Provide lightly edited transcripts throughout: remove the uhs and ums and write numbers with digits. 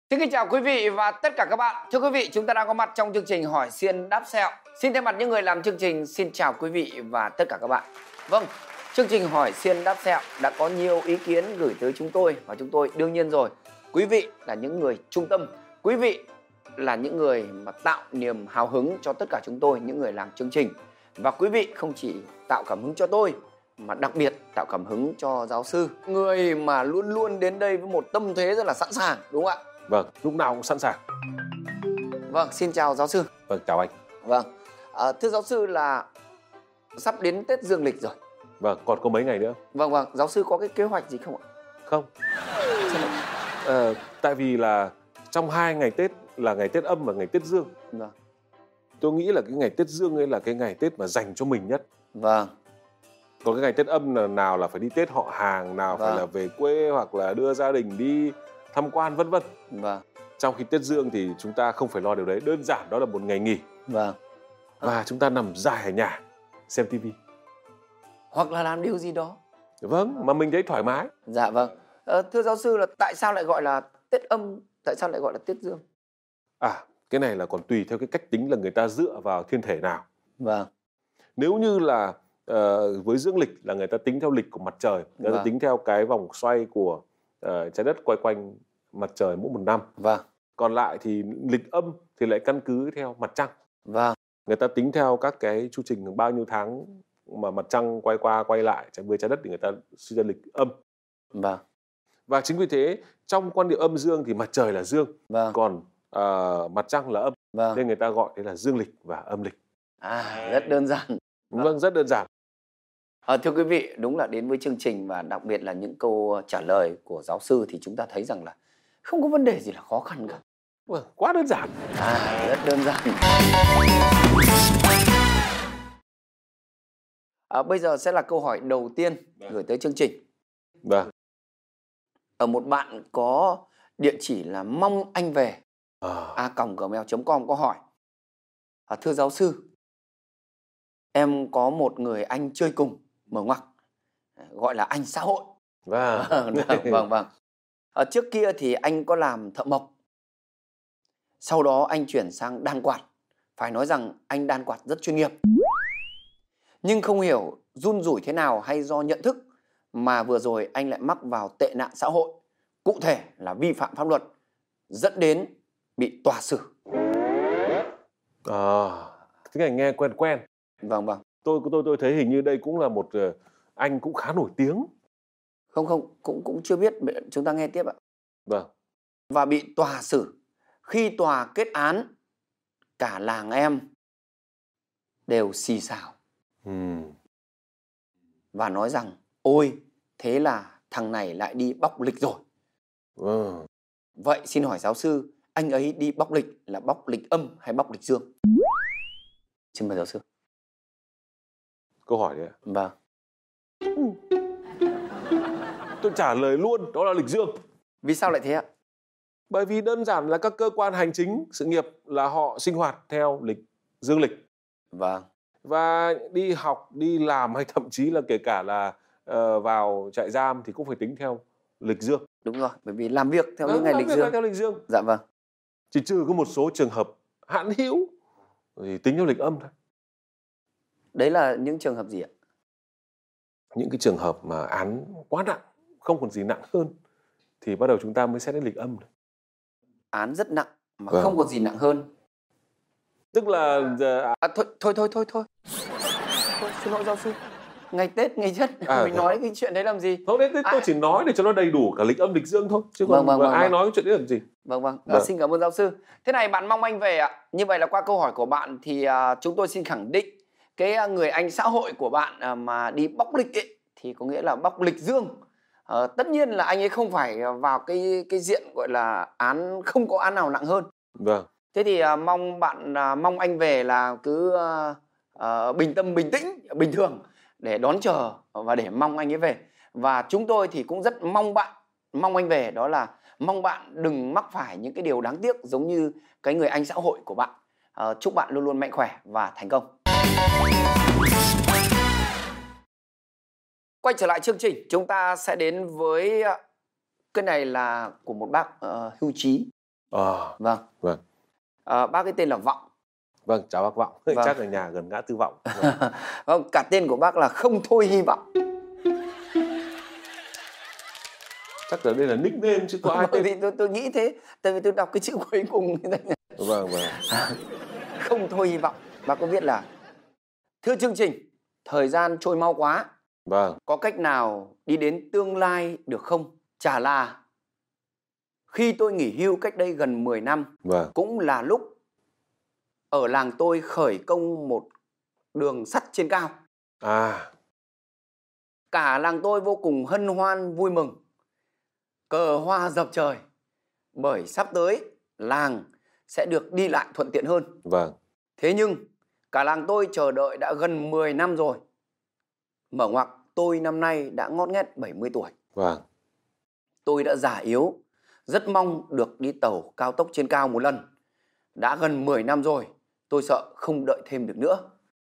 Xin kính chào quý vị và tất cả các bạn. Thưa quý vị, chúng ta đang có mặt trong chương trình Hỏi Xiên Đáp Sẹo. Xin thay mặt những người làm chương trình, xin chào quý vị và tất cả các bạn. Vâng, chương trình Hỏi Xiên Đáp Sẹo đã có nhiều ý kiến gửi tới chúng tôi. Và chúng tôi đương nhiên rồi, quý vị là những người trung tâm. Quý vị là những người mà tạo niềm hào hứng cho tất cả chúng tôi, những người làm chương trình. Và quý vị không chỉ tạo cảm hứng cho tôi, mà đặc biệt tạo cảm hứng cho giáo sư. Người mà luôn luôn đến đây với một tâm thế rất là sẵn sàng, đúng không ạ? Vâng, lúc nào cũng sẵn sàng. Vâng, xin chào giáo sư. Vâng, chào anh. Vâng, thưa giáo sư là sắp đến Tết Dương lịch rồi. Vâng, còn có mấy ngày nữa. Vâng, giáo sư có cái kế hoạch gì không ạ? Không. Tại vì là trong 2 ngày Tết là ngày Tết Âm và ngày Tết Dương. Vâng. Tôi nghĩ là cái ngày Tết Dương ấy là cái ngày Tết mà dành cho mình nhất. Vâng. Còn cái ngày Tết Âm là nào là phải đi Tết họ hàng, nào phải là về quê hoặc là đưa gia đình đi tham quan vân vân. Vâng. Trong khi Tết Dương thì chúng ta không phải lo điều đấy, đơn giản đó là một ngày nghỉ. Vâng. Và chúng ta nằm dài ở nhà xem tivi. Hoặc là làm điều gì đó. Vâng, mà mình thấy thoải mái. Dạ vâng. Thưa giáo sư là tại sao lại gọi là Tết Âm, tại sao lại gọi là Tết Dương? Cái này là còn tùy theo cái cách tính là người ta dựa vào thiên thể nào. Vâng. Nếu như là với dương lịch là người ta tính theo lịch của mặt trời, người ta tính theo cái vòng xoay của trái đất quay quanh mặt trời mỗi một năm. Vâng. Còn lại thì lịch âm thì lại căn cứ theo mặt trăng. Vâng. Người ta tính theo các cái chu trình bao nhiêu tháng mà mặt trăng quay qua quay lại với trái đất thì người ta suy ra lịch âm. Vâng. Và chính vì thế trong quan niệm âm dương thì mặt trời là dương, vâng. Còn mặt trăng là âm. Vâng. Nên người ta gọi đấy là dương lịch và âm lịch. Rất đơn giản. Vâng, rất đơn giản. Thưa quý vị, đúng là đến với chương trình và đặc biệt là những câu trả lời của giáo sư thì chúng ta thấy rằng là không có vấn đề gì là khó khăn cả. Vâng, quá đơn giản. Rất đơn giản. Bây giờ sẽ là câu hỏi đầu tiên gửi tới chương trình. Vâng. Ở một bạn có địa chỉ là mong anh về a.gmail.com có hỏi: thưa giáo sư, em có một người anh chơi cùng, mở ngoặc, gọi là anh xã hội. Vâng. Vâng. Trước kia thì anh có làm thợ mộc, sau đó anh chuyển sang đan quạt. Phải nói rằng anh đan quạt rất chuyên nghiệp. Nhưng không hiểu run rủi thế nào hay do nhận thức mà vừa rồi anh lại mắc vào tệ nạn xã hội, cụ thể là vi phạm pháp luật, dẫn đến bị tòa xử. Cái này nghe quen quen. Vâng. Tôi thấy hình như đây cũng là một anh cũng khá nổi tiếng. Không, cũng chưa biết, chúng ta nghe tiếp ạ. Vâng. Và bị tòa xử. Khi tòa kết án, cả làng em đều xì xào. Và nói rằng ôi, thế là thằng này lại đi bóc lịch rồi. Vậy xin hỏi giáo sư, anh ấy đi bóc lịch là bóc lịch âm hay bóc lịch dương? Xin mời giáo sư. Câu hỏi đấy ạ? Vâng. Tôi trả lời luôn, đó là lịch dương. Vì sao lại thế ạ? Bởi vì đơn giản là các cơ quan hành chính, sự nghiệp là họ sinh hoạt theo lịch dương lịch. Vâng. Và đi học, đi làm hay thậm chí là kể cả là vào trại giam thì cũng phải tính theo lịch dương. Đúng rồi, bởi vì làm việc theo những ngày lịch dương. Theo lịch dương. Dạ vâng. Chỉ trừ có một số trường hợp hạn hữu thì tính theo lịch âm thôi. Đấy là những trường hợp gì ạ? Những cái trường hợp mà án quá nặng, không còn gì nặng hơn thì bắt đầu chúng ta mới xét đến lịch âm. Án rất nặng mà không còn gì nặng hơn. Tức là Thôi. Xin lỗi giáo sư. Ngày Tết, ngày Tết mình nói cái chuyện đấy làm gì? Thôi đấy, tôi chỉ nói để cho nó đầy đủ cả lịch âm, lịch dương thôi. Chứ ai nói cái chuyện đấy làm gì? Vâng. Xin cảm ơn giáo sư. Thế này, bạn mong anh về ạ. Như vậy là qua câu hỏi của bạn thì chúng tôi xin khẳng định cái người anh xã hội của bạn mà đi bóc lịch ấy, thì có nghĩa là bóc lịch dương. Tất nhiên là anh ấy không phải vào cái diện gọi là án, không có án nào nặng hơn. Vâng. Thế thì mong anh về là cứ bình tâm, bình tĩnh, bình thường để đón chờ và để mong anh ấy về. Và chúng tôi thì cũng rất mong anh về, đó là mong bạn đừng mắc phải những cái điều đáng tiếc giống như cái người anh xã hội của bạn. Chúc bạn luôn luôn mạnh khỏe và thành công. Quay trở lại chương trình, chúng ta sẽ đến với cái này là của một bác hưu trí. Vâng. Vâng. Bác ấy tên là Vọng. Vâng, chào bác Vọng. Vâng. Chắc ở nhà gần ngã tư Vọng. Vâng. Vâng, cả tên của bác là Không Thôi Hy Vọng. Chắc là đây là nickname chứ có ai Bởi vì tôi nghĩ thế, tại vì tôi đọc cái chữ cuối cùng. Vâng. Không Thôi Hy Vọng. Bác có viết là: thưa chương trình, thời gian trôi mau quá. Vâng. Có cách nào đi đến tương lai được không? Chả là khi tôi nghỉ hưu cách đây gần 10 năm, Vâng. cũng là lúc ở làng tôi khởi công một đường sắt trên cao. Cả làng tôi vô cùng hân hoan vui mừng, cờ hoa dập trời, bởi sắp tới làng sẽ được đi lại thuận tiện hơn. Vâng. Thế nhưng cả làng tôi chờ đợi đã gần 10 năm rồi. Mở ngoặc, tôi năm nay đã ngót nghét 70 tuổi. Vâng. Tôi đã già yếu, rất mong được đi tàu cao tốc trên cao một lần. Đã gần 10 năm rồi, tôi sợ không đợi thêm được nữa.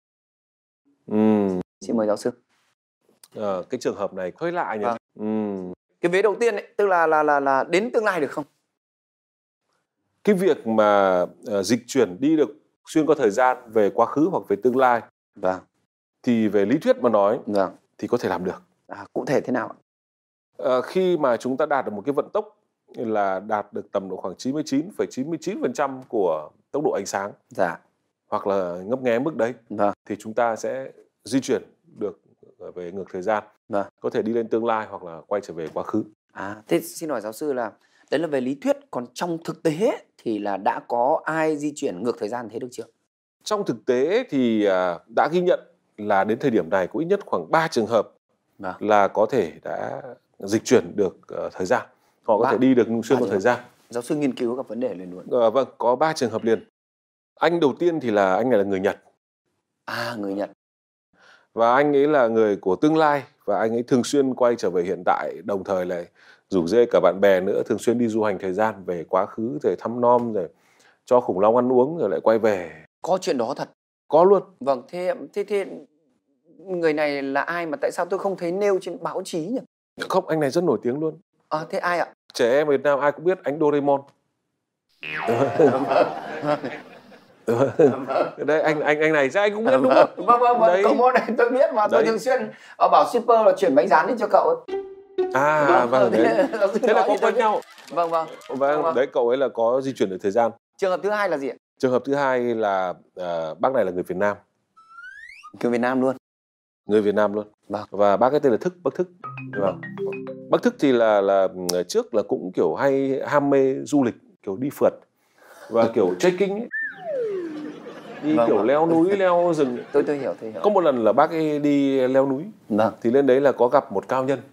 Xin mời giáo sư. Cái trường hợp này hơi lạ nhỉ. Cái vế đầu tiên ấy, tức là đến tương lai được không? Cái việc mà dịch chuyển đi được xuyên qua thời gian về quá khứ hoặc về tương lai, Vâng, thì về lý thuyết mà nói, vâng, thì có thể làm được. Cụ thể thế nào ạ? Khi mà chúng ta đạt được một cái vận tốc là đạt được tầm độ khoảng 99,99% của tốc độ ánh sáng, Dạ. hoặc là ngấp nghé mức đấy, Vâng. thì chúng ta sẽ di chuyển được về ngược thời gian. Vâng. Có thể đi lên tương lai hoặc là quay trở về quá khứ. Thế xin hỏi giáo sư là đấy là về lý thuyết, còn trong thực tế thì là đã có ai di chuyển ngược thời gian thế được chưa? Trong thực tế thì đã ghi nhận là đến thời điểm này có ít nhất khoảng 3 trường hợp là có thể đã dịch chuyển được thời gian. Họ có thể đi được xuyên qua thời gian. Giáo sư nghiên cứu gặp vấn đề liền luôn. Vâng, có 3 trường hợp liền. Anh đầu tiên thì là anh này là người Nhật. Người Nhật. Và anh ấy là người của tương lai, và anh ấy thường xuyên quay trở về hiện tại, đồng thời lại rủ rê cả bạn bè nữa, thường xuyên đi du hành thời gian về quá khứ, rồi thăm nom, rồi cho khủng long ăn uống, rồi lại quay về. Có chuyện đó thật? Có luôn. Vâng, thế người này là ai mà tại sao tôi không thấy nêu trên báo chí nhỉ? Không, anh này rất nổi tiếng luôn. Thế ai ạ? Trẻ em Việt Nam ai cũng biết anh Doraemon. Đây anh này chắc anh cũng biết đúng không? Vâng, cậu môn này tôi biết mà. Tôi thường xuyên bảo shipper là chuyển bánh rán đi cho cậu. Vâng, đấy. Thế là có quen nhau. Vâng. Đấy, cậu ấy là có di chuyển được thời gian. Trường hợp thứ hai là gì ạ? Trường hợp thứ hai là bác này là người Việt Nam. Người Việt Nam luôn. Người Việt Nam luôn. Vâng. Và bác ấy tên là bác Thức. Vâng. Bác Thức thì là trước là cũng kiểu hay ham mê du lịch, kiểu đi phượt và kiểu trekking ấy. Đi kiểu leo núi, leo rừng. Tôi hiểu. Có một lần là bác ấy đi leo núi. Thì lên đấy là có gặp một cao nhân.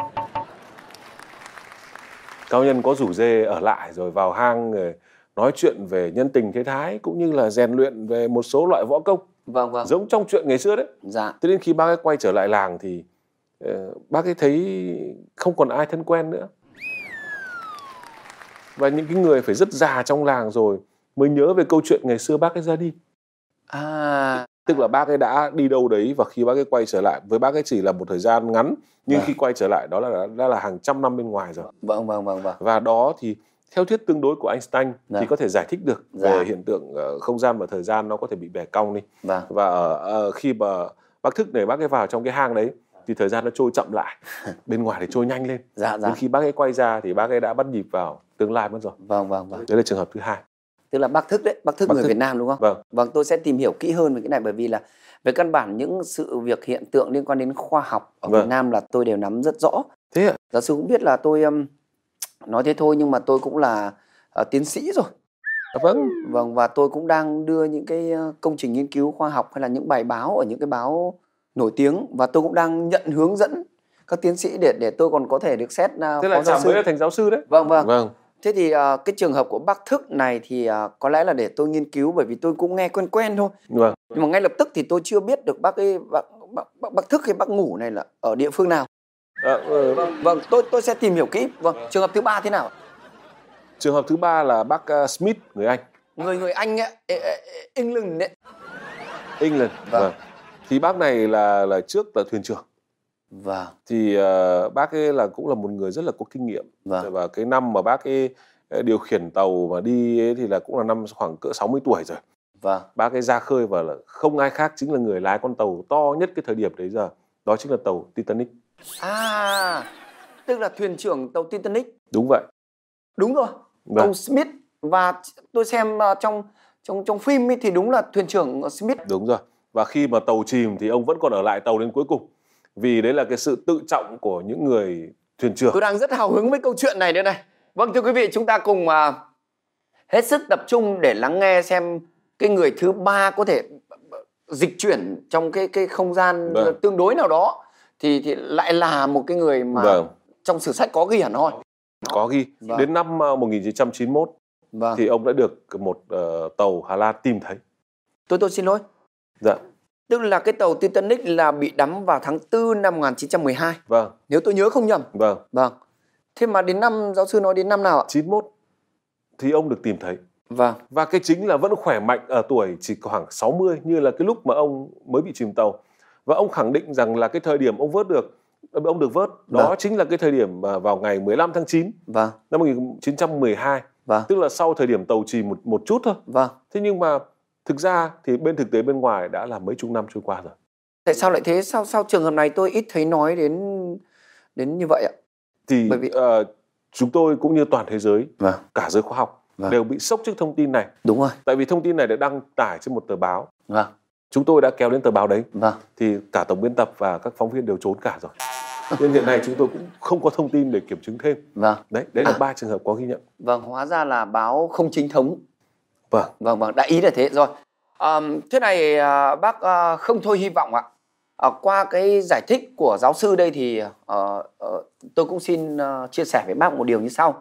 Cao nhân có rủ dê ở lại rồi vào hang rồi nói chuyện về nhân tình thế thái, cũng như là rèn luyện về một số loại võ công. Vâng. Giống trong chuyện ngày xưa đấy. Dạ. Thế đến khi bác ấy quay trở lại làng thì bác ấy thấy không còn ai thân quen nữa. Và những cái người phải rất già trong làng rồi mới nhớ về câu chuyện ngày xưa bác ấy ra đi. Tức là bác ấy đã đi đâu đấy, và khi bác ấy quay trở lại, với bác ấy chỉ là một thời gian ngắn, nhưng khi quay trở lại đó đã là hàng trăm năm bên ngoài rồi. Vâng. Và đó thì theo thuyết tương đối của Einstein thì có thể giải thích được về hiện tượng không gian và thời gian nó có thể bị bẻ cong đi. Và khi mà bác Thức này bác ấy vào trong cái hang đấy thì thời gian nó trôi chậm lại, bên ngoài thì trôi nhanh lên. Đến khi bác ấy quay ra thì bác ấy đã bắt nhịp vào tương lai mất rồi. Vâng. Đấy là trường hợp thứ hai. Tức là bác Thức đấy, bác Thức người Việt Nam đúng không? Vâng, tôi sẽ tìm hiểu kỹ hơn về cái này, bởi vì là về căn bản những sự việc hiện tượng liên quan đến khoa học ở Việt Nam là tôi đều nắm rất rõ. Thế ạ? Giáo sư cũng biết là tôi nói thế thôi nhưng mà tôi cũng là tiến sĩ rồi. Vâng, và tôi cũng đang đưa những cái công trình nghiên cứu khoa học hay là những bài báo ở những cái báo nổi tiếng, và tôi cũng đang nhận hướng dẫn các tiến sĩ để tôi còn có thể được xét thế là chả mới là thành giáo sư đấy. Vâng. Thế thì cái trường hợp của bác Thức này thì có lẽ là để tôi nghiên cứu, bởi vì tôi cũng nghe quen thôi. Nhưng mà ngay lập tức thì tôi chưa biết được bác Thức hay bác Ngủ này là ở địa phương nào. Vâng, tôi sẽ tìm hiểu kỹ. Trường hợp thứ ba thế nào? Trường hợp thứ ba là bác Smith, người Anh. Người Anh ấy, England đấy. England. Vâng. Thì bác này là trước là thuyền trưởng. Vâng. Thì bác ấy cũng là một người rất là có kinh nghiệm. Và cái năm mà bác ấy điều khiển tàu mà đi ấy thì là cũng là năm khoảng cỡ 60 tuổi rồi. Vâng. Bác ấy ra khơi và là không ai khác chính là người lái con tàu to nhất cái thời điểm đấy giờ. Đó chính là tàu Titanic. Tức là thuyền trưởng tàu Titanic. Đúng vậy. Đúng rồi. Vâng. Ông Smith. Và tôi xem trong phim ấy thì đúng là thuyền trưởng Smith. Đúng rồi. Và khi mà tàu chìm thì ông vẫn còn ở lại tàu đến cuối cùng. Vì đấy là cái sự tự trọng của những người thuyền trưởng. Tôi đang rất hào hứng với câu chuyện này nữa này. Vâng, thưa quý vị, chúng ta cùng hết sức tập trung để lắng nghe xem cái người thứ ba có thể dịch chuyển trong cái không gian tương đối nào đó thì lại là một cái người mà trong sử sách có ghi hẳn hoi. Có ghi. Đến năm 1991 thì ông đã được một tàu Hà Lan tìm thấy. Tôi xin lỗi. Dạ. Tức là cái tàu Titanic là bị đắm vào tháng 4 năm 1912. Vâng. Nếu tôi nhớ không nhầm. Vâng. Thế mà đến năm, giáo sư nói đến năm nào ạ? 91 thì ông được tìm thấy. Vâng. Và cái chính là vẫn khỏe mạnh, ở tuổi chỉ khoảng 60 như là cái lúc mà ông mới bị chìm tàu. Và ông khẳng định rằng là cái thời điểm ông được vớt đó chính là cái thời điểm vào ngày 15 tháng 9 năm 1912. Tức là sau thời điểm tàu chìm một chút thôi. Thế nhưng mà thực ra thì thực tế bên ngoài đã là mấy chục năm trôi qua rồi. Tại sao lại thế? Sao trường hợp này tôi ít thấy nói đến như vậy ạ? Thì bởi vì chúng tôi cũng như toàn thế giới, cả giới khoa học đều bị sốc trước thông tin này. Đúng rồi. Tại vì thông tin này đã đăng tải trên một tờ báo. Chúng tôi đã kéo đến tờ báo đấy. Thì cả tổng biên tập và các phóng viên đều trốn cả rồi. Nên hiện nay chúng tôi cũng không có thông tin để kiểm chứng thêm. Đấy là 3 trường hợp có ghi nhận. Hóa ra là báo không chính thống. Vâng, đại ý là thế rồi. Thế này bác không thôi hy vọng ạ. Qua cái giải thích của giáo sư đây thì tôi cũng xin chia sẻ với bác một điều như sau.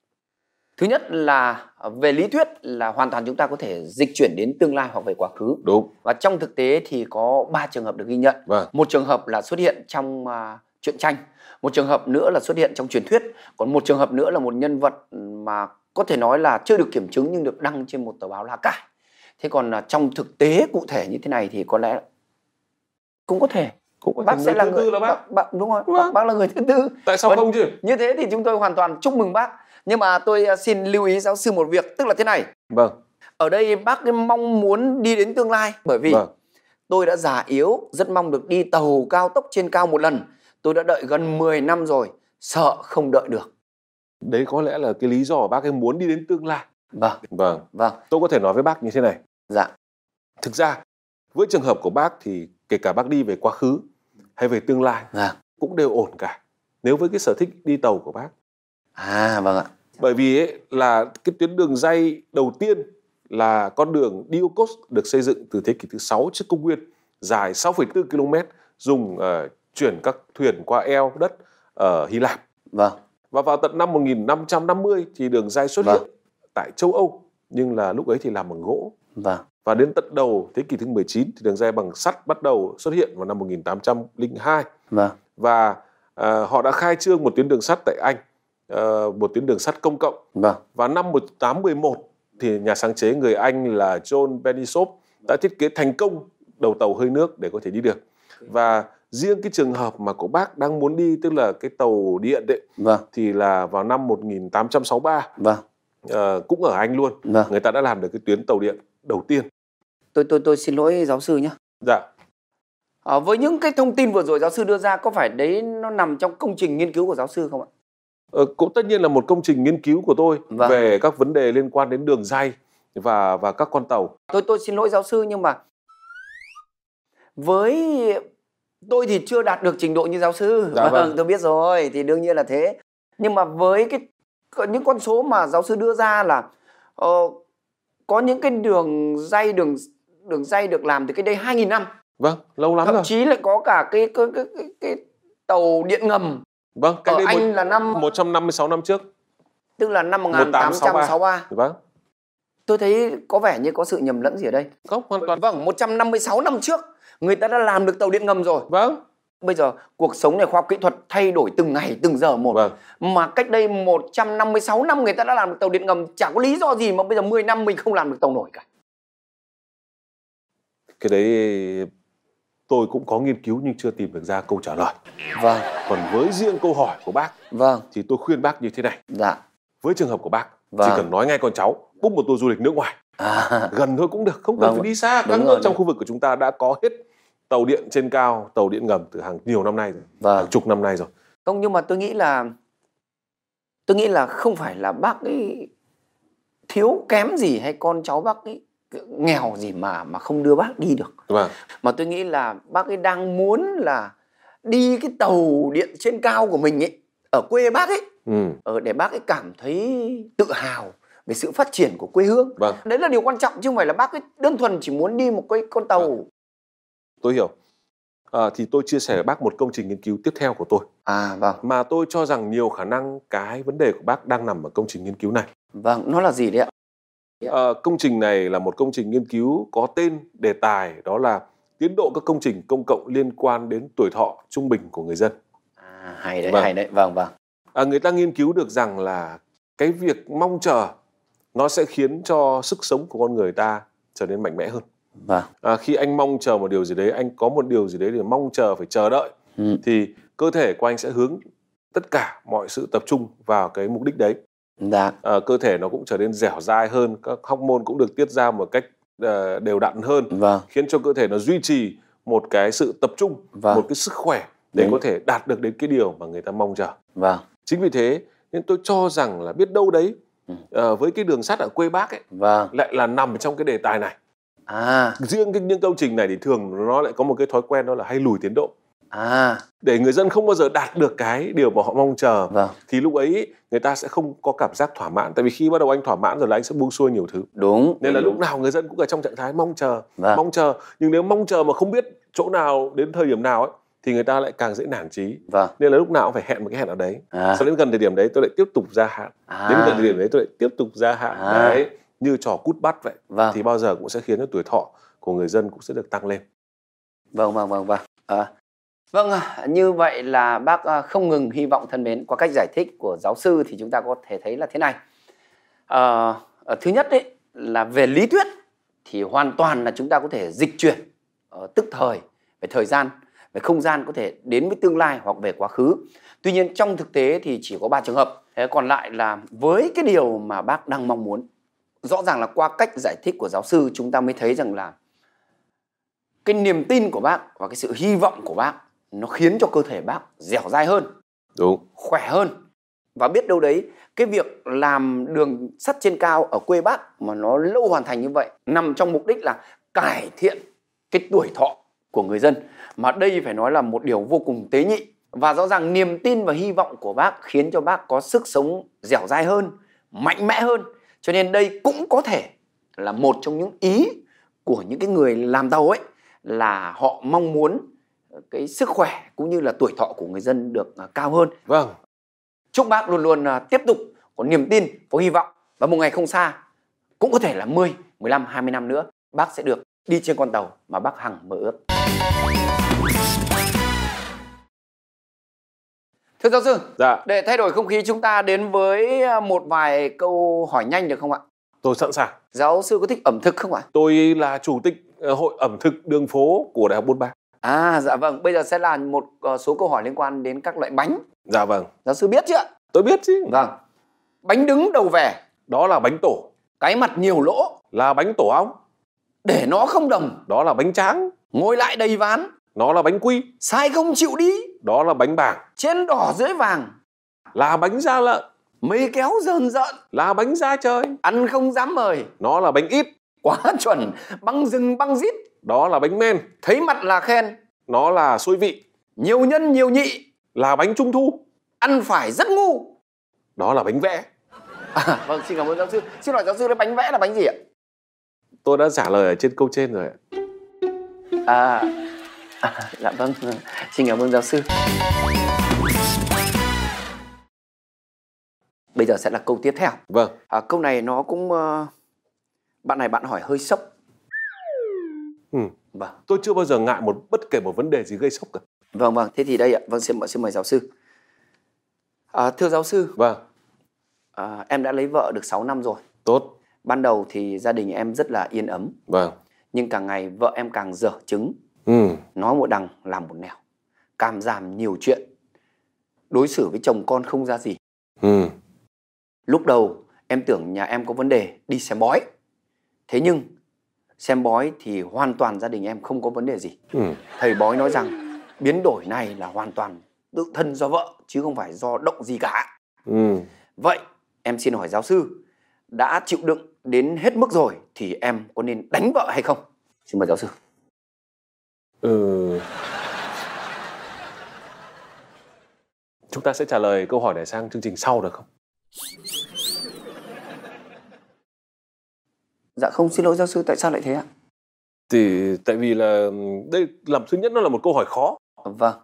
Thứ nhất là về lý thuyết là hoàn toàn chúng ta có thể dịch chuyển đến tương lai hoặc về quá khứ. Đúng. Và trong thực tế thì có 3 trường hợp được ghi nhận. Một trường hợp là xuất hiện trong truyện tranh, một trường hợp nữa là xuất hiện trong truyền thuyết, còn một trường hợp nữa là một nhân vật mà có thể nói là chưa được kiểm chứng nhưng được đăng trên một tờ báo lá cải. Thế còn trong thực tế cụ thể như thế này thì có lẽ cũng có thể. Bác sẽ là người bác đúng rồi. Bác là người thứ tư. Tại sao không chứ? Như thế thì chúng tôi hoàn toàn chúc mừng bác. Nhưng mà tôi xin lưu ý giáo sư một việc, tức là thế này. Ở đây bác mong muốn đi đến tương lai bởi vì tôi đã già yếu, rất mong được đi tàu cao tốc trên cao một lần. Tôi đã đợi gần 10 năm rồi, sợ không đợi được. Đấy có lẽ là cái lý do bác ấy muốn đi đến tương lai. Vâng. Tôi có thể nói với bác như thế này. Dạ. Thực ra với trường hợp của bác thì kể cả bác đi về quá khứ hay về tương lai cũng đều ổn cả. Nếu với cái sở thích đi tàu của bác. Vâng ạ. Bởi vì ấy, là cái tuyến đường ray đầu tiên là con đường Diokos được xây dựng từ thế kỷ thứ 6 trước công nguyên, dài 6,4 km, dùng chuyển các thuyền qua eo đất ở Hy Lạp. Và vào tận năm 1550 thì đường ray xuất hiện tại châu Âu, nhưng là lúc ấy thì làm bằng gỗ. Và đến tận đầu thế kỷ thứ 19 thì đường ray bằng sắt bắt đầu xuất hiện vào năm 1802. Và họ đã khai trương một tuyến đường sắt tại Anh, một tuyến đường sắt công cộng. Và năm 1811 thì nhà sáng chế người Anh là John Bennington đã thiết kế thành công đầu tàu hơi nước để có thể đi được. Và riêng cái trường hợp mà của bác đang muốn đi, tức là cái tàu điện đấy, thì là vào năm 1863, cũng ở Anh luôn, người ta đã làm được cái tuyến tàu điện đầu tiên. Tôi xin lỗi giáo sư nhé. Dạ. Với những cái thông tin vừa rồi giáo sư đưa ra, có phải đấy nó nằm trong công trình nghiên cứu của giáo sư không ạ? Cũng tất nhiên là một công trình nghiên cứu của tôi về các vấn đề liên quan đến đường ray và các con tàu. Tôi xin lỗi giáo sư, nhưng mà với tôi thì chưa đạt được trình độ như giáo sư. Tôi biết rồi, thì đương nhiên là thế. Nhưng mà với những con số mà giáo sư đưa ra là có những cái đường ray được làm từ cách đây 2.000 năm. Lâu lắm rồi. Thậm chí lại có cả cái tàu điện ngầm. Cách đây Anh là năm 156 năm trước. Tức là năm 1863. Tôi thấy có vẻ như có sự nhầm lẫn gì ở đây. Không, hoàn toàn. 156 năm trước người ta đã làm được tàu điện ngầm rồi. Bây giờ cuộc sống này, khoa học kỹ thuật thay đổi từng ngày, từng giờ một. Mà cách đây 156 năm người ta đã làm được tàu điện ngầm, chả có lý do gì mà bây giờ 10 năm mình không làm được tàu nổi cả. Cái đấy tôi cũng có nghiên cứu nhưng chưa tìm được ra câu trả lời. Còn với riêng câu hỏi của bác thì tôi khuyên bác như thế này. Với trường hợp của bác Chỉ cần nói ngay con cháu book một tour du lịch nước ngoài gần thôi cũng được, không cần phải đi xa. Các nước trong khu vực của chúng ta đã có hết tàu điện trên cao, tàu điện ngầm từ hàng nhiều năm nay rồi, hàng chục năm nay rồi. Không, nhưng mà tôi nghĩ là không phải là bác ấy thiếu kém gì hay con cháu bác ấy nghèo gì mà không đưa bác đi được. Mà tôi nghĩ là bác ấy đang muốn là đi cái tàu điện trên cao của mình ấy ở quê bác ấy, để bác ấy cảm thấy tự hào về sự phát triển của quê hương. Đấy là điều quan trọng, chứ không phải là bác ấy đơn thuần chỉ muốn đi một cái con tàu. Tôi hiểu. Thì tôi chia sẻ với bác một công trình nghiên cứu tiếp theo của tôi. Mà tôi cho rằng nhiều khả năng cái vấn đề của bác đang nằm ở công trình nghiên cứu này. Nó là gì đấy ạ? Công trình này là một công trình nghiên cứu có tên đề tài đó là tiến độ các công trình công cộng liên quan đến tuổi thọ trung bình của người dân. Hay đấy, hay đấy. Người ta nghiên cứu được rằng là cái việc mong chờ nó sẽ khiến cho sức sống của con người ta trở nên mạnh mẽ hơn. Khi anh mong chờ một điều gì đấy, anh có một điều gì đấy để mong chờ, phải chờ đợi, thì cơ thể của anh sẽ hướng tất cả mọi sự tập trung vào cái mục đích đấy. Cơ thể nó cũng trở nên dẻo dai hơn, các hormone cũng được tiết ra một cách đều đặn hơn, khiến cho cơ thể nó duy trì một cái sự tập trung, một cái sức khỏe để có thể đạt được đến cái điều mà người ta mong chờ. Chính vì thế nên tôi cho rằng là biết đâu đấy với cái đường sắt ở quê bác ấy lại là nằm trong cái đề tài này. Riêng những công trình này thì thường nó lại có một cái thói quen, đó là hay lùi tiến độ. Để người dân không bao giờ đạt được cái điều mà họ mong chờ, thì lúc ấy người ta sẽ không có cảm giác thỏa mãn. Tại vì khi bắt đầu anh thỏa mãn rồi là anh sẽ buông xuôi nhiều thứ. Nên là lúc nào người dân cũng ở trong trạng thái mong chờ. Nhưng nếu mong chờ mà không biết chỗ nào đến thời điểm nào ấy, thì người ta lại càng dễ nản chí. Nên là lúc nào cũng phải hẹn một cái hẹn nào đấy. Sau đến gần thời điểm đấy tôi lại tiếp tục gia hạn. Đến gần thời điểm đấy tôi lại tiếp tục gia hạn. Đấy, như trò cút bắt vậy. Thì bao giờ cũng sẽ khiến cho tuổi thọ của người dân cũng sẽ được tăng lên. Như vậy là bác không ngừng hy vọng thân mến. Qua cách giải thích của giáo sư thì chúng ta có thể thấy là thế này. Thứ nhất ấy, là về lý thuyết thì hoàn toàn là chúng ta có thể dịch chuyển tức thời, về thời gian, về không gian, có thể đến với tương lai hoặc về quá khứ. Tuy nhiên trong thực tế thì chỉ có 3 trường hợp. Còn lại là với cái điều mà bác đang mong muốn. Rõ ràng là qua cách giải thích của giáo sư chúng ta mới thấy rằng là cái niềm tin của bác và cái sự hy vọng của bác nó khiến cho cơ thể bác dẻo dai hơn, khỏe hơn. Và biết đâu đấy cái việc làm đường sắt trên cao ở quê bác mà nó lâu hoàn thành như vậy nằm trong mục đích là cải thiện cái tuổi thọ của người dân. Mà đây phải nói là một điều vô cùng tế nhị. Và rõ ràng niềm tin và hy vọng của bác khiến cho bác có sức sống dẻo dai hơn, mạnh mẽ hơn. Cho nên đây cũng có thể là một trong những ý của những cái người làm tàu ấy, là họ mong muốn cái sức khỏe cũng như là tuổi thọ của người dân được cao hơn. Chúc bác luôn luôn tiếp tục có niềm tin, có hy vọng. Và một ngày không xa, cũng có thể là 10, 15, 20 năm nữa, bác sẽ được đi trên con tàu mà bác hằng mơ ước. Thưa giáo sư, để thay đổi không khí chúng ta đến với một vài câu hỏi nhanh được không ạ? Tôi sẵn sàng. Giáo sư có thích ẩm thực không ạ? Tôi là chủ tịch hội ẩm thực đường phố của Đại học Bôn Ba. Dạ vâng, bây giờ sẽ là một số câu hỏi liên quan đến các loại bánh. Dạ vâng. Giáo sư biết chứ ạ? Tôi biết chứ. Bánh đứng đầu về. Đó là bánh tổ. Cái mặt nhiều lỗ. Là bánh tổ ong. Để nó không đồng. Đó là bánh tráng. Ngồi lại đầy ván. Nó là bánh quy. Sai không chịu đi. Đó là bánh bàng. Trên đỏ dưới vàng. Là bánh da lợn. Mây kéo rờn rợn. Là bánh da trời. Ăn không dám mời. Nó là bánh ít. Quá chuẩn. Băng rừng băng rít. Đó là bánh men. Thấy mặt là khen. Nó là xôi vị. Nhiều nhân nhiều nhị. Là bánh trung thu. Ăn phải rất ngu. Đó là bánh vẽ. Vâng, xin cảm ơn giáo sư. Xin hỏi giáo sư, bánh vẽ là bánh gì ạ? Tôi đã trả lời ở trên câu trên rồi. Dạ vâng, xin cảm ơn giáo sư. Bây giờ sẽ là câu tiếp theo. Câu này nó cũng bạn này bạn hỏi hơi sốc. Tôi chưa bao giờ ngại bất kể một vấn đề gì gây sốc cả. Vâng, thế thì đây ạ. Vâng, xin mời giáo sư. Thưa giáo sư. Em đã lấy vợ được 6 năm rồi. Tốt. Ban đầu thì gia đình em rất là yên ấm. Nhưng càng ngày vợ em càng dở chứng. Nói một đằng làm một nẻo. Cảm giảm nhiều chuyện. Đối xử với chồng con không ra gì. Lúc đầu em tưởng nhà em có vấn đề đi xem bói. Thế nhưng xem bói thì hoàn toàn gia đình em không có vấn đề gì. Thầy bói nói rằng biến đổi này là hoàn toàn tự thân do vợ chứ không phải do động gì cả. Vậy em xin hỏi giáo sư, đã chịu đựng đến hết mức rồi thì em có nên đánh vợ hay không? Xin mời giáo sư. Chúng ta sẽ trả lời câu hỏi này sang chương trình sau được không? Dạ không, xin lỗi giáo sư, tại sao lại thế ạ? Thì tại vì là đây làm thứ nhất nó là một câu hỏi khó. Vâng.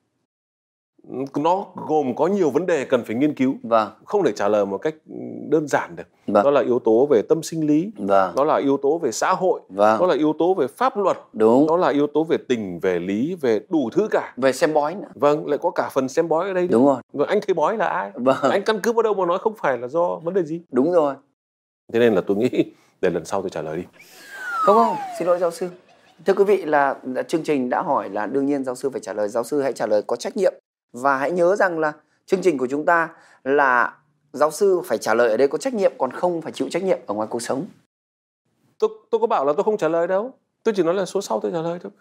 Nó gồm có nhiều vấn đề cần phải nghiên cứu. Vâng. Không thể trả lời một cách đơn giản được. Vâng. Nó là yếu tố về tâm sinh lý. Vâng. Nó là yếu tố về xã hội. Vâng. Nó là yếu tố về pháp luật. Đúng. Nó là yếu tố về tình, về lý, về đủ thứ cả. Về xem bói nữa. Vâng, lại có cả phần xem bói ở đây. Đúng rồi. Và anh thầy bói là ai? Vâng. Anh căn cứ vào đâu mà nói không phải là do vấn đề gì? Đúng rồi. Thế nên là tôi nghĩ để lần sau tôi trả lời đi. Không, xin lỗi giáo sư. Thưa quý vị, là chương trình đã hỏi là đương nhiên giáo sư phải trả lời. Giáo sư hãy trả lời có trách nhiệm. Và hãy nhớ rằng là chương trình của chúng ta là giáo sư phải trả lời ở đây có trách nhiệm, còn không phải chịu trách nhiệm ở ngoài cuộc sống. Tôi có bảo là tôi không trả lời đâu. Tôi chỉ nói là số sau tôi trả lời thôi.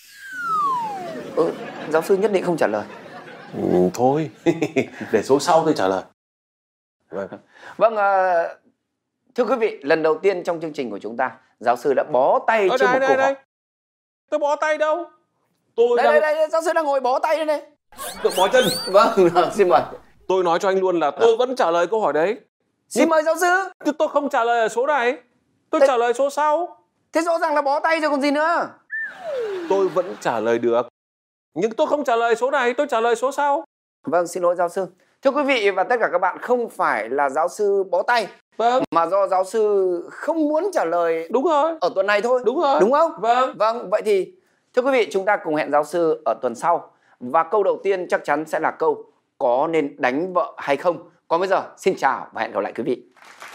Giáo sư nhất định không trả lời. Thôi, để số sau tôi trả lời. Vâng, thưa quý vị, lần đầu tiên trong chương trình của chúng ta, giáo sư đã bó tay trước một câu hỏi. Tôi bó tay đâu? Đây, giáo sư đang ngồi bó tay đây này. Tôi bó chân. Vâng, xin mời. Tôi nói cho anh luôn là tôi vẫn trả lời câu hỏi đấy. Xin mời giáo sư. Tôi không trả lời ở số này. Tôi trả lời số sau. Thế rõ ràng là bó tay rồi còn gì nữa. Tôi vẫn trả lời được. Nhưng tôi không trả lời số này, tôi trả lời số sau. Vâng, xin lỗi giáo sư. Thưa quý vị và tất cả các bạn, không phải là giáo sư bó tay. Vâng. Mà do giáo sư không muốn trả lời. Đúng rồi. Ở tuần này thôi. Đúng rồi. Đúng không? Vâng. Vâng, vậy thì thưa quý vị, chúng ta cùng hẹn giáo sư ở tuần sau. Và câu đầu tiên chắc chắn sẽ là câu có nên đánh vợ hay không. Còn bây giờ, xin chào và hẹn gặp lại quý vị.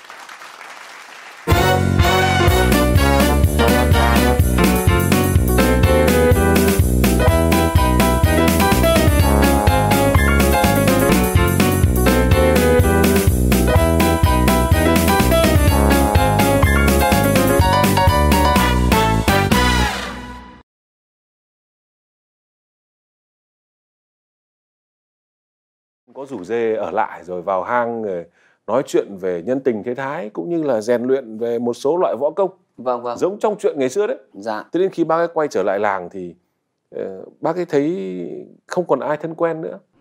Có rủ dê ở lại rồi vào hang nói chuyện về nhân tình thế thái cũng như là rèn luyện về một số loại võ công. Vâng, vâng. Giống trong chuyện ngày xưa đấy. Dạ. Thế đến khi bác ấy quay trở lại làng thì bác ấy thấy không còn ai thân quen nữa.